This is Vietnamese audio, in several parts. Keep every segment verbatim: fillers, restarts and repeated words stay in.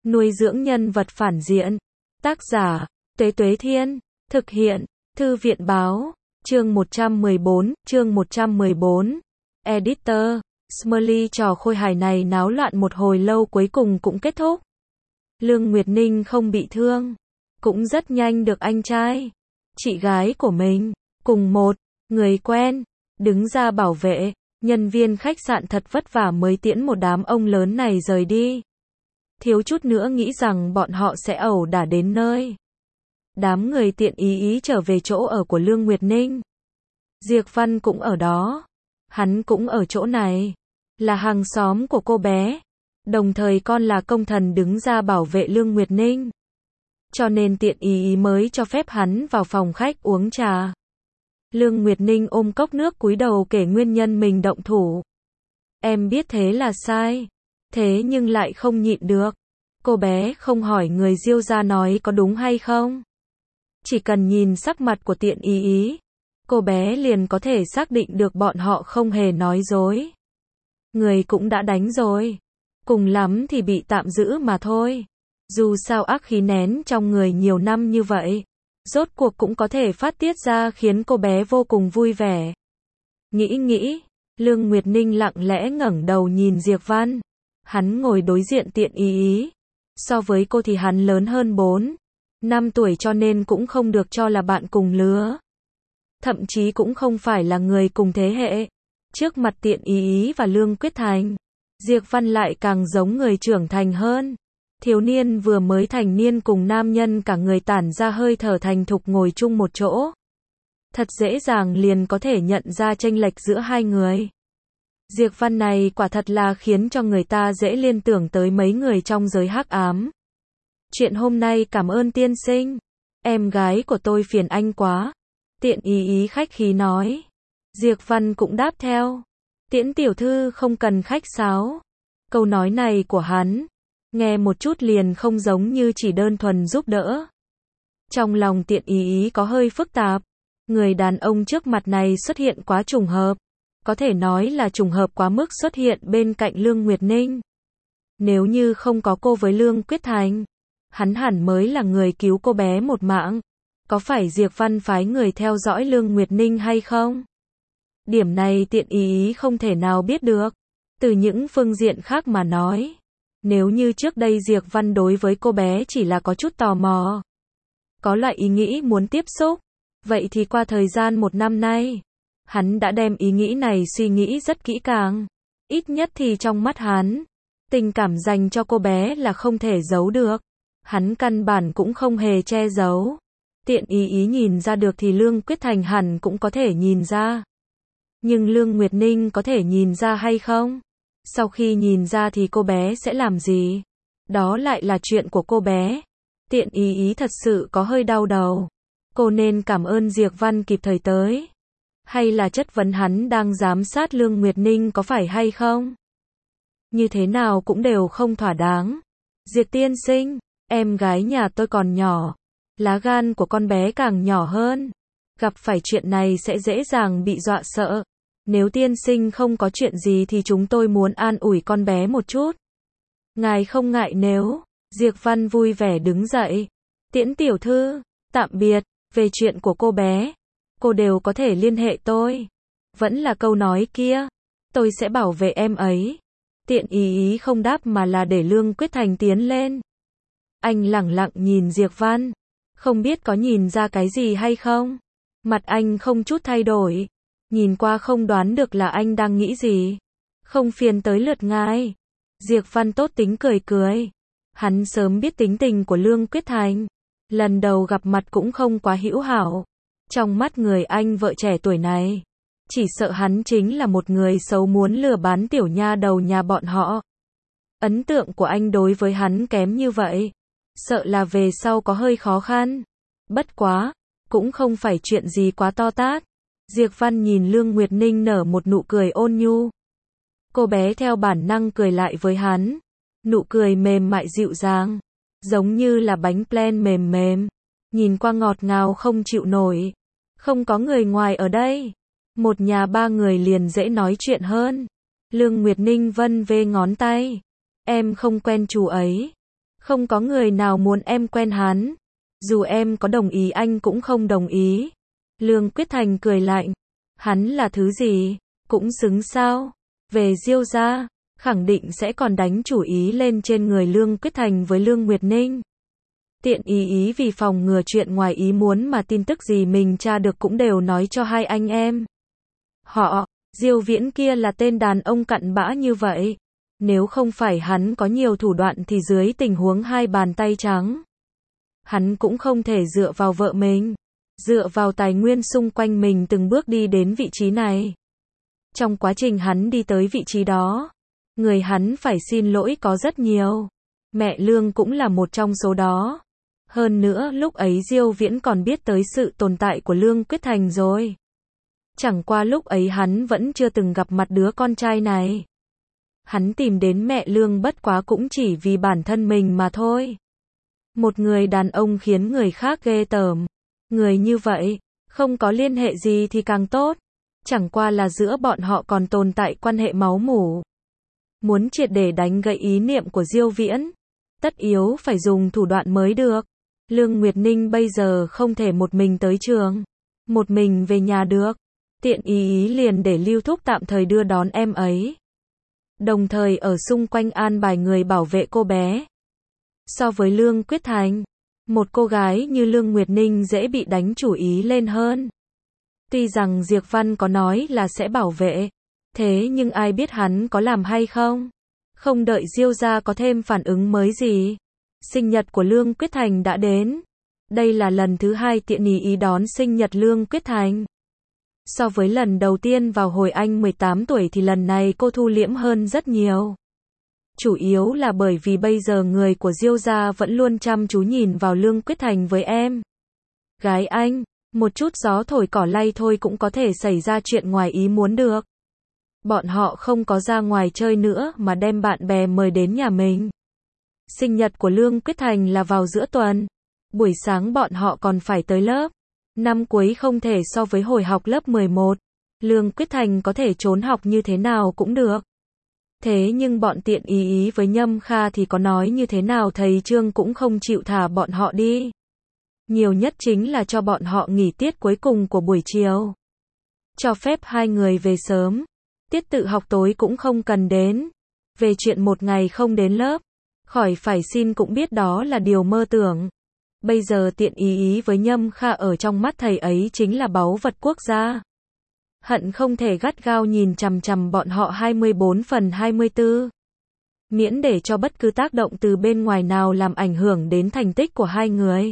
Nuôi dưỡng nhân vật phản diện. Tác giả, Tuế Tuế Thiên. Thực hiện, Thư viện Báo. Chương một trăm mười bốn, chương một trăm mười bốn. Editor, Smiley. Trò khôi hài này náo loạn một hồi lâu cuối cùng cũng kết thúc. Lương Nguyệt Ninh không bị thương. Cũng rất nhanh được anh trai, chị gái của mình, cùng một người quen, đứng ra bảo vệ. Nhân viên khách sạn thật vất vả mới tiễn một đám ông lớn này rời đi. Thiếu chút nữa nghĩ rằng bọn họ sẽ ẩu đả đến nơi. Đám người tiện ý ý trở về chỗ ở của Lương Nguyệt Ninh. Diệp Văn cũng ở đó. Hắn cũng ở chỗ này. Là hàng xóm của cô bé. Đồng thời con là công thần đứng ra bảo vệ Lương Nguyệt Ninh. Cho nên tiện ý ý mới cho phép hắn vào phòng khách uống trà. Lương Nguyệt Ninh ôm cốc nước cúi đầu kể nguyên nhân mình động thủ. Em biết thế là sai. Thế nhưng lại không nhịn được. Cô bé không hỏi người Diêu gia nói có đúng hay không. Chỉ cần nhìn sắc mặt của tiện ý ý, cô bé liền có thể xác định được bọn họ không hề nói dối. Người cũng đã đánh rồi. Cùng lắm thì bị tạm giữ mà thôi. Dù sao ác khí nén trong người nhiều năm như vậy, rốt cuộc cũng có thể phát tiết ra khiến cô bé vô cùng vui vẻ. Nghĩ nghĩ, Lương Nguyệt Ninh lặng lẽ ngẩng đầu nhìn Diệp Văn. Hắn ngồi đối diện tiện ý ý. So với cô thì hắn lớn hơn bốn năm tuổi cho nên cũng không được cho là bạn cùng lứa. Thậm chí cũng không phải là người cùng thế hệ. Trước mặt tiện ý ý và Lương Quyết Thành, Diệp Văn lại càng giống người trưởng thành hơn. Thiếu niên vừa mới thành niên cùng nam nhân cả người tản ra hơi thở thành thục ngồi chung một chỗ. Thật dễ dàng liền có thể nhận ra chênh lệch giữa hai người. Diệp Văn này quả thật là khiến cho người ta dễ liên tưởng tới mấy người trong giới hắc ám. Chuyện hôm nay cảm ơn tiên sinh. Em gái của tôi phiền anh quá. Tiện ý ý khách khí nói. Diệp Văn cũng đáp theo. Tiễn tiểu thư không cần khách sáo. Câu nói này của hắn, nghe một chút liền không giống như chỉ đơn thuần giúp đỡ. Trong lòng tiện ý ý có hơi phức tạp. Người đàn ông trước mặt này xuất hiện quá trùng hợp. Có thể nói là trùng hợp quá mức xuất hiện bên cạnh Lương Nguyệt Ninh. Nếu như không có cô với Lương Quyết Thành, hắn hẳn mới là người cứu cô bé một mạng. Có phải Diệp Văn phái người theo dõi Lương Nguyệt Ninh hay không? Điểm này tiện ý ý không thể nào biết được. Từ những phương diện khác mà nói, nếu như trước đây Diệp Văn đối với cô bé chỉ là có chút tò mò, có loại ý nghĩ muốn tiếp xúc, vậy thì qua thời gian một năm nay, hắn đã đem ý nghĩ này suy nghĩ rất kỹ càng. Ít nhất thì trong mắt hắn, tình cảm dành cho cô bé là không thể giấu được. Hắn căn bản cũng không hề che giấu. Tiện ý ý nhìn ra được thì Lương Quyết Thành hẳn cũng có thể nhìn ra. Nhưng Lương Nguyệt Ninh có thể nhìn ra hay không? Sau khi nhìn ra thì cô bé sẽ làm gì? Đó lại là chuyện của cô bé. Tiện ý ý thật sự có hơi đau đầu. Cô nên cảm ơn Diệp Văn kịp thời tới. Hay là chất vấn hắn đang giám sát Lương Nguyệt Ninh có phải hay không? Như thế nào cũng đều không thỏa đáng. Diệp tiên sinh, em gái nhà tôi còn nhỏ. Lá gan của con bé càng nhỏ hơn. Gặp phải chuyện này sẽ dễ dàng bị dọa sợ. Nếu tiên sinh không có chuyện gì thì chúng tôi muốn an ủi con bé một chút. Ngài không ngại nếu. Diệp Văn vui vẻ đứng dậy. Tiễn tiểu thư, tạm biệt. Về chuyện của cô bé, cô đều có thể liên hệ tôi. Vẫn là câu nói kia. Tôi sẽ bảo vệ em ấy. Tiện ý ý không đáp mà là để Lương Quyết Thành tiến lên. Anh lẳng lặng nhìn Diệp Văn. Không biết có nhìn ra cái gì hay không? Mặt anh không chút thay đổi. Nhìn qua không đoán được là anh đang nghĩ gì. Không phiền tới lượt ngài. Diệp Văn tốt tính cười cười. Hắn sớm biết tính tình của Lương Quyết Thành. Lần đầu gặp mặt cũng không quá hữu hảo. Trong mắt người anh vợ trẻ tuổi này, chỉ sợ hắn chính là một người xấu muốn lừa bán tiểu nha đầu nhà bọn họ. Ấn tượng của anh đối với hắn kém như vậy, sợ là về sau có hơi khó khăn. Bất quá, cũng không phải chuyện gì quá to tát. Diệp Văn nhìn Lương Nguyệt Ninh nở một nụ cười ôn nhu. Cô bé theo bản năng cười lại với hắn. Nụ cười mềm mại dịu dàng, giống như là bánh plen mềm mềm. Nhìn qua ngọt ngào không chịu nổi. Không có người ngoài ở đây. Một nhà ba người liền dễ nói chuyện hơn. Lương Nguyệt Ninh vân vê ngón tay. Em không quen chú ấy. Không có người nào muốn em quen hắn. Dù em có đồng ý anh cũng không đồng ý. Lương Quyết Thành cười lạnh. Hắn là thứ gì? Cũng xứng sao? Về Diêu gia, khẳng định sẽ còn đánh chủ ý lên trên người Lương Quyết Thành với Lương Nguyệt Ninh. Tiện ý ý vì phòng ngừa chuyện ngoài ý muốn mà tin tức gì mình tra được cũng đều nói cho hai anh em. Họ, Diêu Viễn kia là tên đàn ông cặn bã như vậy. Nếu không phải hắn có nhiều thủ đoạn thì dưới tình huống hai bàn tay trắng, hắn cũng không thể dựa vào vợ mình, dựa vào tài nguyên xung quanh mình từng bước đi đến vị trí này. Trong quá trình hắn đi tới vị trí đó, người hắn phải xin lỗi có rất nhiều. Mẹ Lương cũng là một trong số đó. Hơn nữa lúc ấy Diêu Viễn còn biết tới sự tồn tại của Lương Quyết Thành rồi. Chẳng qua lúc ấy hắn vẫn chưa từng gặp mặt đứa con trai này. Hắn tìm đến mẹ Lương bất quá cũng chỉ vì bản thân mình mà thôi. Một người đàn ông khiến người khác ghê tởm. Người như vậy, không có liên hệ gì thì càng tốt. Chẳng qua là giữa bọn họ còn tồn tại quan hệ máu mủ. Muốn triệt để đánh gãy ý niệm của Diêu Viễn, tất yếu phải dùng thủ đoạn mới được. Lương Nguyệt Ninh bây giờ không thể một mình tới trường, một mình về nhà được. Tiện ý ý liền để Lưu Thúc tạm thời đưa đón em ấy. Đồng thời ở xung quanh an bài người bảo vệ cô bé. So với Lương Quyết Thành, một cô gái như Lương Nguyệt Ninh dễ bị đánh chủ ý lên hơn. Tuy rằng Diệp Văn có nói là sẽ bảo vệ, thế nhưng ai biết hắn có làm hay không? Không đợi Diêu gia có thêm phản ứng mới gì, sinh nhật của Lương Quyết Thành đã đến. Đây là lần thứ hai Tiện ý ý đón sinh nhật Lương Quyết Thành. So với lần đầu tiên vào hồi anh mười tám tuổi thì lần này cô thu liễm hơn rất nhiều. Chủ yếu là bởi vì bây giờ người của Diêu gia vẫn luôn chăm chú nhìn vào Lương Quyết Thành với em gái anh. Một chút gió thổi cỏ lay thôi cũng có thể xảy ra chuyện ngoài ý muốn được. Bọn họ không có ra ngoài chơi nữa mà đem bạn bè mời đến nhà mình. Sinh nhật của Lương Quyết Thành là vào giữa tuần. Buổi sáng bọn họ còn phải tới lớp. Năm cuối không thể so với hồi học lớp mười một. Lương Quyết Thành có thể trốn học như thế nào cũng được. Thế nhưng bọn Tiện ý ý với Nhâm Kha thì có nói như thế nào thầy Trương cũng không chịu thả bọn họ đi. Nhiều nhất chính là cho bọn họ nghỉ tiết cuối cùng của buổi chiều. Cho phép hai người về sớm. Tiết tự học tối cũng không cần đến. Về chuyện một ngày không đến lớp, khỏi phải xin cũng biết đó là điều mơ tưởng. Bây giờ Tiện ý ý với Nhâm Kha ở trong mắt thầy ấy chính là báu vật quốc gia. Hận không thể gắt gao nhìn chằm chằm bọn họ hai mươi bốn phần hai mươi tư. Miễn để cho bất cứ tác động từ bên ngoài nào làm ảnh hưởng đến thành tích của hai người.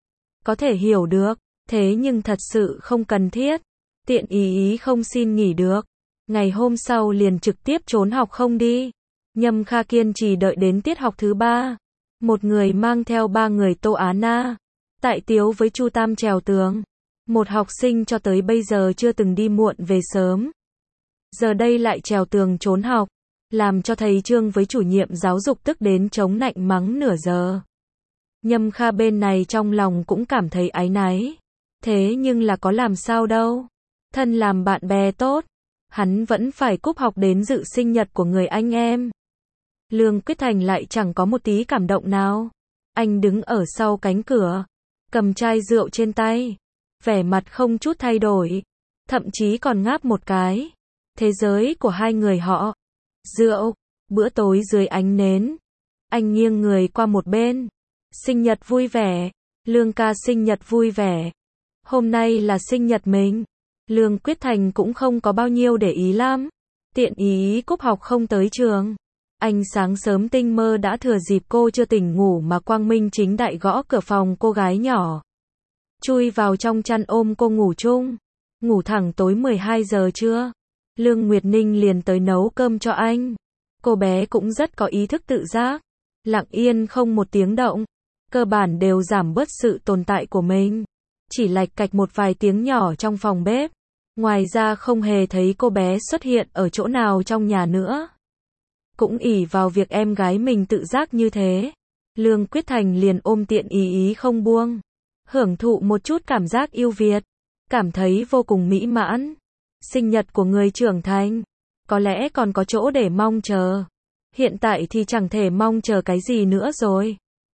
Có thể hiểu được, thế nhưng thật sự không cần thiết. Tiện ý ý không xin nghỉ được. Ngày hôm sau liền trực tiếp trốn học không đi. Nhâm Kha kiên trì đợi đến tiết học thứ ba. Một người mang theo ba người Tô Á Na, Tại Tiếu với Chu Tam trèo tường. Một học sinh cho tới bây giờ chưa từng đi muộn về sớm. Giờ đây lại trèo tường trốn học, làm cho thầy Trương với chủ nhiệm giáo dục tức đến chống nạnh mắng nửa giờ. Nhâm Kha bên này trong lòng cũng cảm thấy áy náy. Thế nhưng là có làm sao đâu. Thân làm bạn bè tốt, hắn vẫn phải cúp học đến dự sinh nhật của người anh em. Lương Quyết Thành lại chẳng có một tí cảm động nào. Anh đứng ở sau cánh cửa, cầm chai rượu trên tay, vẻ mặt không chút thay đổi, thậm chí còn ngáp một cái. Thế giới của hai người họ. Rượu, bữa tối dưới ánh nến. Anh nghiêng người qua một bên. Sinh nhật vui vẻ. Lương ca sinh nhật vui vẻ. Hôm nay là sinh nhật mình. Lương Quyết Thành cũng không có bao nhiêu để ý lắm. Tiện ý cúp học không tới trường. Anh sáng sớm tinh mơ đã thừa dịp cô chưa tỉnh ngủ mà quang minh chính đại gõ cửa phòng cô gái nhỏ. Chui vào trong chăn ôm cô ngủ chung. Ngủ thẳng tối mười hai giờ trưa. Lương Nguyệt Ninh liền tới nấu cơm cho anh. Cô bé cũng rất có ý thức tự giác. Lặng yên không một tiếng động. Cơ bản đều giảm bớt sự tồn tại của mình. Chỉ lạch cạch một vài tiếng nhỏ trong phòng bếp. Ngoài ra không hề thấy cô bé xuất hiện ở chỗ nào trong nhà nữa. Cũng ỷ vào việc em gái mình tự giác như thế. Lương Quyết Thành liền ôm Tiện ý ý không buông. Hưởng thụ một chút cảm giác yêu Việt. Cảm thấy vô cùng mỹ mãn. Sinh nhật của người trưởng thành. Có lẽ còn có chỗ để mong chờ. Hiện tại thì chẳng thể mong chờ cái gì nữa rồi.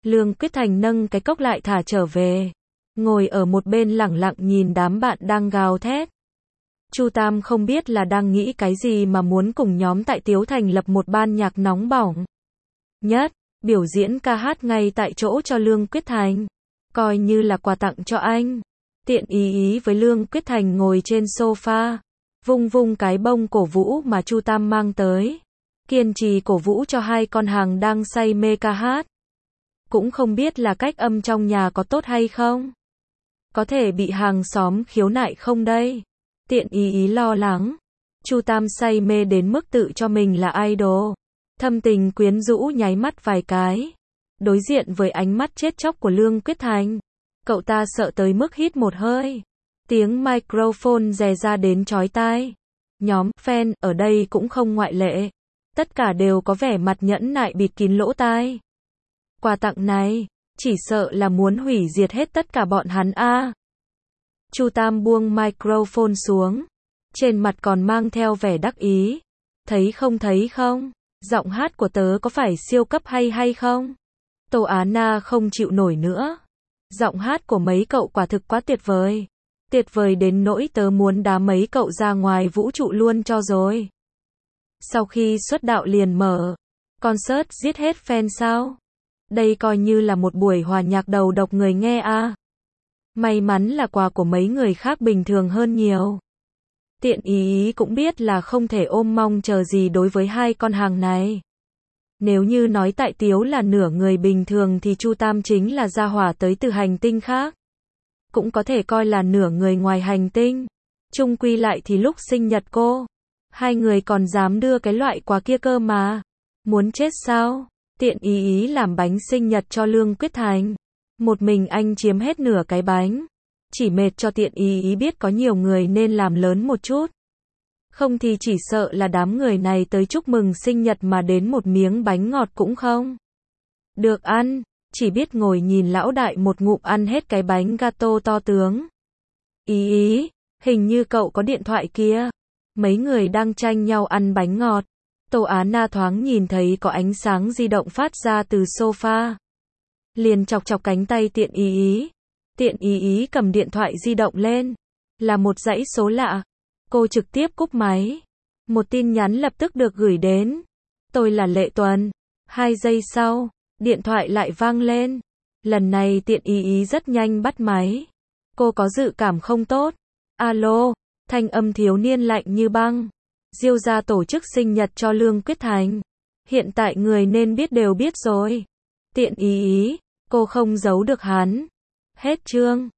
Lương Quyết Thành nâng cái cốc lại thả trở về. Ngồi ở một bên lẳng lặng nhìn đám bạn đang gào thét. Chu Tam không biết là đang nghĩ cái gì mà muốn cùng nhóm tại Tiếu thành lập một ban nhạc nóng bỏng nhất, biểu diễn ca hát ngay tại chỗ cho Lương Quyết Thành, coi như là quà tặng cho anh. Tiện ý ý với Lương Quyết Thành ngồi trên sofa, vung vung cái bông cổ vũ mà Chu Tam mang tới, kiên trì cổ vũ cho hai con hàng đang say mê ca hát. Cũng không biết là cách âm trong nhà có tốt hay không, có thể bị hàng xóm khiếu nại không đây. Tiện ý ý lo lắng. Chu Tam say mê đến mức tự cho mình là idol. Thâm tình quyến rũ nháy mắt vài cái. Đối diện với ánh mắt chết chóc của Lương Quyết Thành, cậu ta sợ tới mức hít một hơi. Tiếng microphone rè ra đến chói tai. Nhóm fan ở đây cũng không ngoại lệ. Tất cả đều có vẻ mặt nhẫn nại bịt kín lỗ tai. Quà tặng này, chỉ sợ là muốn hủy diệt hết tất cả bọn hắn a. Chu Tam buông microphone xuống, trên mặt còn mang theo vẻ đắc ý. Thấy không thấy không, giọng hát của tớ có phải siêu cấp hay hay không? Tô Á Na không chịu nổi nữa. Giọng hát của mấy cậu quả thực quá tuyệt vời. Tuyệt vời đến nỗi tớ muốn đá mấy cậu ra ngoài vũ trụ luôn cho rồi. Sau khi xuất đạo liền mở concert giết hết fan sao? Đây coi như là một buổi hòa nhạc đầu độc người nghe à. May mắn là quà của mấy người khác bình thường hơn nhiều. Tiện ý ý cũng biết là không thể ôm mong chờ gì đối với hai con hàng này. Nếu như nói tại Tiếu là nửa người bình thường thì Chu Tam chính là gia hỏa tới từ hành tinh khác. Cũng có thể coi là nửa người ngoài hành tinh. Chung quy lại thì lúc sinh nhật cô, hai người còn dám đưa cái loại quà kia cơ mà. Muốn chết sao? Tiện ý ý làm bánh sinh nhật cho Lương Quyết Thành. Một mình anh chiếm hết nửa cái bánh. Chỉ mệt cho tiện ý ý biết có nhiều người nên làm lớn một chút. Không thì chỉ sợ là đám người này tới chúc mừng sinh nhật mà đến một miếng bánh ngọt cũng không được ăn. Chỉ biết ngồi nhìn lão đại một ngụm ăn hết cái bánh gato to tướng. Ý ý, hình như cậu có điện thoại kia. Mấy người đang tranh nhau ăn bánh ngọt. Tô Á Na thoáng nhìn thấy có ánh sáng di động phát ra từ sofa. Liền chọc chọc cánh tay tiện ý ý. Tiện ý ý cầm điện thoại di động lên. Là một dãy số lạ. Cô trực tiếp cúp máy. Một tin nhắn lập tức được gửi đến. Tôi là Lệ Tuần. Hai giây sau, điện thoại lại vang lên. Lần này tiện ý ý rất nhanh bắt máy. Cô có dự cảm không tốt. Alo, thanh âm thiếu niên lạnh như băng. Diêu gia tổ chức sinh nhật cho Lương Quyết Thành. Hiện tại người nên biết đều biết rồi. Tiện ý ý, cô không giấu được hắn. Hết chương.